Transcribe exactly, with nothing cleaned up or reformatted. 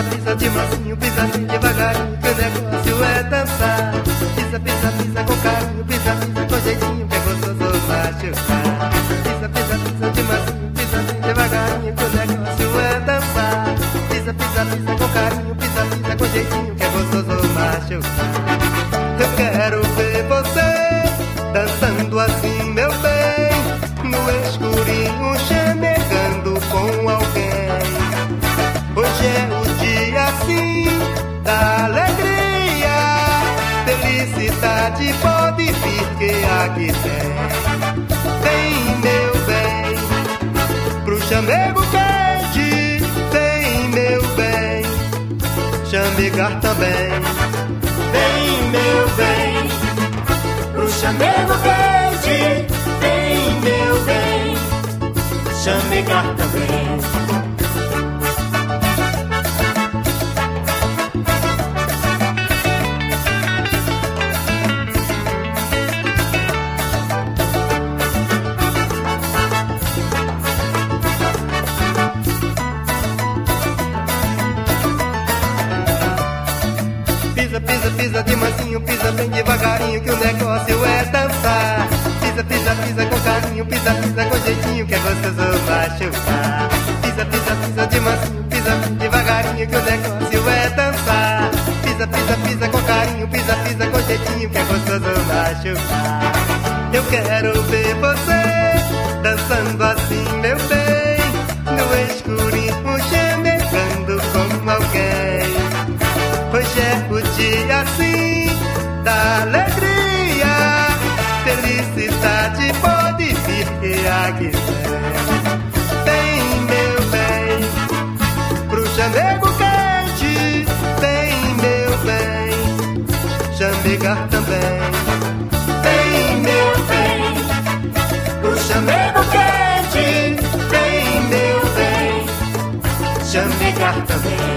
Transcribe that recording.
pisa, pisa de mansinho, pisa bem devagarinho, que o negócio é dançar. Pisa, pisa, pisa com carinho, pisa, pisa com jeitinho, que é gostoso machucar. Pisa, pisa, pisa de mansinho, pisa bem devagarinho, que o negócio é dançar. Pisa, pisa, pisa com carinho, pisa, pisa com jeitinho, que é gostoso machucar. Eu quero ver você dançando assim, meu bem, no escurinho, chamegando com alguém. Hoje é o dia assim da alegria, felicidade pode vir que aqui tem. Vem, meu bem, pro chamego quente. Vem, meu bem, chamegar também. Vem, meu bem, pro chamego quente. Vem, meu bem, chamegar também. Pisa, pisa, pisa de mansinho, pisa bem devagarinho, que o negócio é dançar. Pisa, pisa, pisa com carinho, pisa, pisa com jeitinho, que é gostoso machucar. Pisa, pisa, pisa de mansinho, pisa bem devagarinho, que o negócio é dançar. Pisa, pisa, pisa com carinho, pisa, pisa com jeitinho, que é gostoso machucar. Eu quero ver você dançando assim, meu bem, no escurinho, chamegando com alguém. Hoje é o dia assim da alegria, felicidade pode vir que aqui tem. Vem, meu bem, pro chamego quente. Vem, meu bem, chamegar também. Vem, meu bem, pro chamego quente. Vem, meu bem, chamegar também.